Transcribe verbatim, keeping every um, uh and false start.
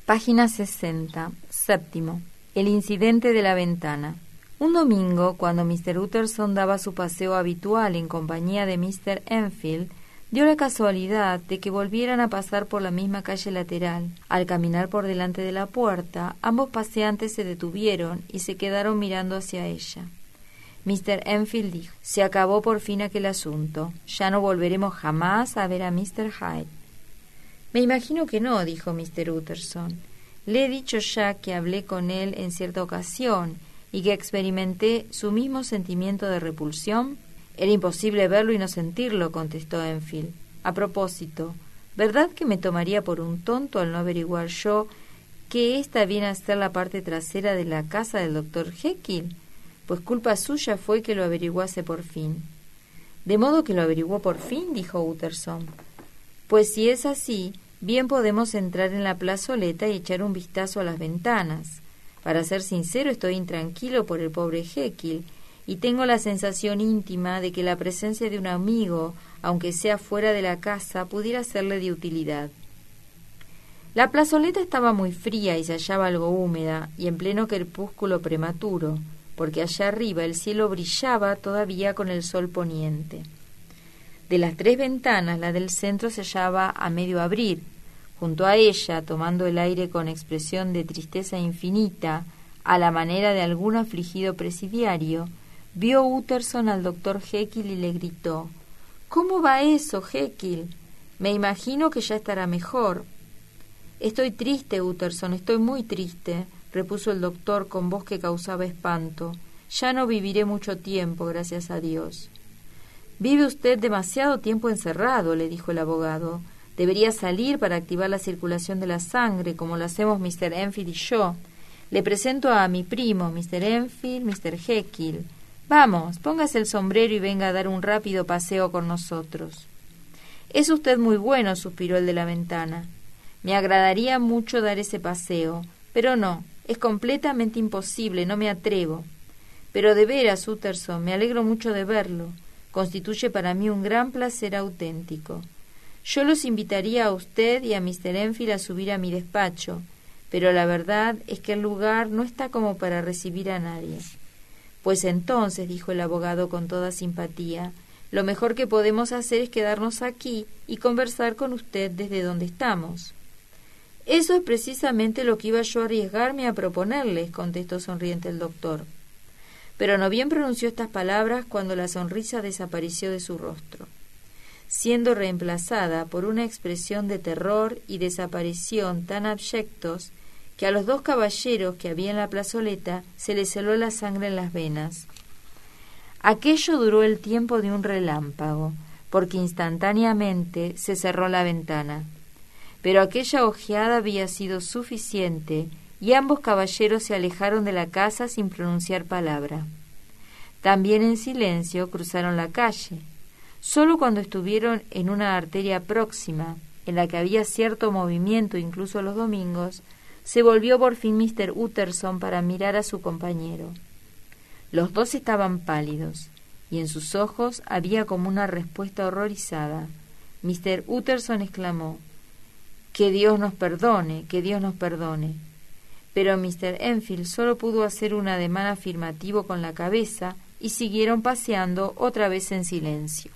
Página sesenta. Séptimo. El incidente de la ventana. Un domingo, cuando mister Utterson daba su paseo habitual en compañía de mister Enfield, dio la casualidad de que volvieran a pasar por la misma calle lateral. Al caminar por delante de la puerta, ambos paseantes se detuvieron y se quedaron mirando hacia ella. mister Enfield dijo: «Se acabó por fin aquel asunto. Ya no volveremos jamás a ver a mister Hyde». «Me imagino que no», dijo mister Utterson. «Le he dicho ya que hablé con él en cierta ocasión y que experimenté su mismo sentimiento de repulsión». «Era imposible verlo y no sentirlo», contestó Enfield. «A propósito, ¿verdad que me tomaría por un tonto al no averiguar yo que esta viene a ser la parte trasera de la casa del doctor Jekyll? Pues culpa suya fue que lo averiguase por fin». «¿De modo que lo averiguó por fin?», dijo Utterson. «Pues si es así, bien podemos entrar en la plazoleta y echar un vistazo a las ventanas. Para ser sincero, estoy intranquilo por el pobre Jekyll, y tengo la sensación íntima de que la presencia de un amigo, aunque sea fuera de la casa, pudiera serle de utilidad». La plazoleta estaba muy fría y se hallaba algo húmeda, y en pleno crepúsculo prematuro, porque allá arriba el cielo brillaba todavía con el sol poniente. De las tres ventanas, la del centro se hallaba a medio abrir. Junto a ella, tomando el aire con expresión de tristeza infinita, a la manera de algún afligido presidiario, vio Utterson al doctor Jekyll y le gritó: «¿Cómo va eso, Jekyll? Me imagino que ya estará mejor». «Estoy triste, Utterson, estoy muy triste», repuso el doctor con voz que causaba espanto. «Ya no viviré mucho tiempo, gracias a Dios». «Vive usted demasiado tiempo encerrado», le dijo el abogado. «Debería salir para activar la circulación de la sangre, como lo hacemos mister Enfield y yo. Le presento a mi primo, mister Enfield, mister Jekyll. Vamos, póngase el sombrero y venga a dar un rápido paseo con nosotros». «Es usted muy bueno», suspiró el de la ventana. «Me agradaría mucho dar ese paseo, pero no, es completamente imposible, no me atrevo. Pero de veras, Utterson, me alegro mucho de verlo. Constituye para mí un gran placer auténtico. Yo los invitaría a usted y a mister Enfield a subir a mi despacho, pero la verdad es que el lugar no está como para recibir a nadie». «Pues entonces», dijo el abogado con toda simpatía, «lo mejor que podemos hacer es quedarnos aquí y conversar con usted desde donde estamos». «Eso es precisamente lo que iba yo a arriesgarme a proponerles», contestó sonriente el doctor. Pero no bien pronunció estas palabras cuando la sonrisa desapareció de su rostro, siendo reemplazada por una expresión de terror y desaparición tan abyectos que a los dos caballeros que había en la plazoleta se les heló la sangre en las venas. Aquello duró el tiempo de un relámpago, porque instantáneamente se cerró la ventana. Pero aquella ojeada había sido suficiente, y ambos caballeros se alejaron de la casa sin pronunciar palabra. También en silencio cruzaron la calle. Solo cuando estuvieron en una arteria próxima, en la que había cierto movimiento incluso los domingos, se volvió por fin mister Utterson para mirar a su compañero. Los dos estaban pálidos, y en sus ojos había como una respuesta horrorizada. mister Utterson exclamó: «Que Dios nos perdone, que Dios nos perdone». Pero mister Enfield solo pudo hacer un ademán afirmativo con la cabeza y siguieron paseando otra vez en silencio.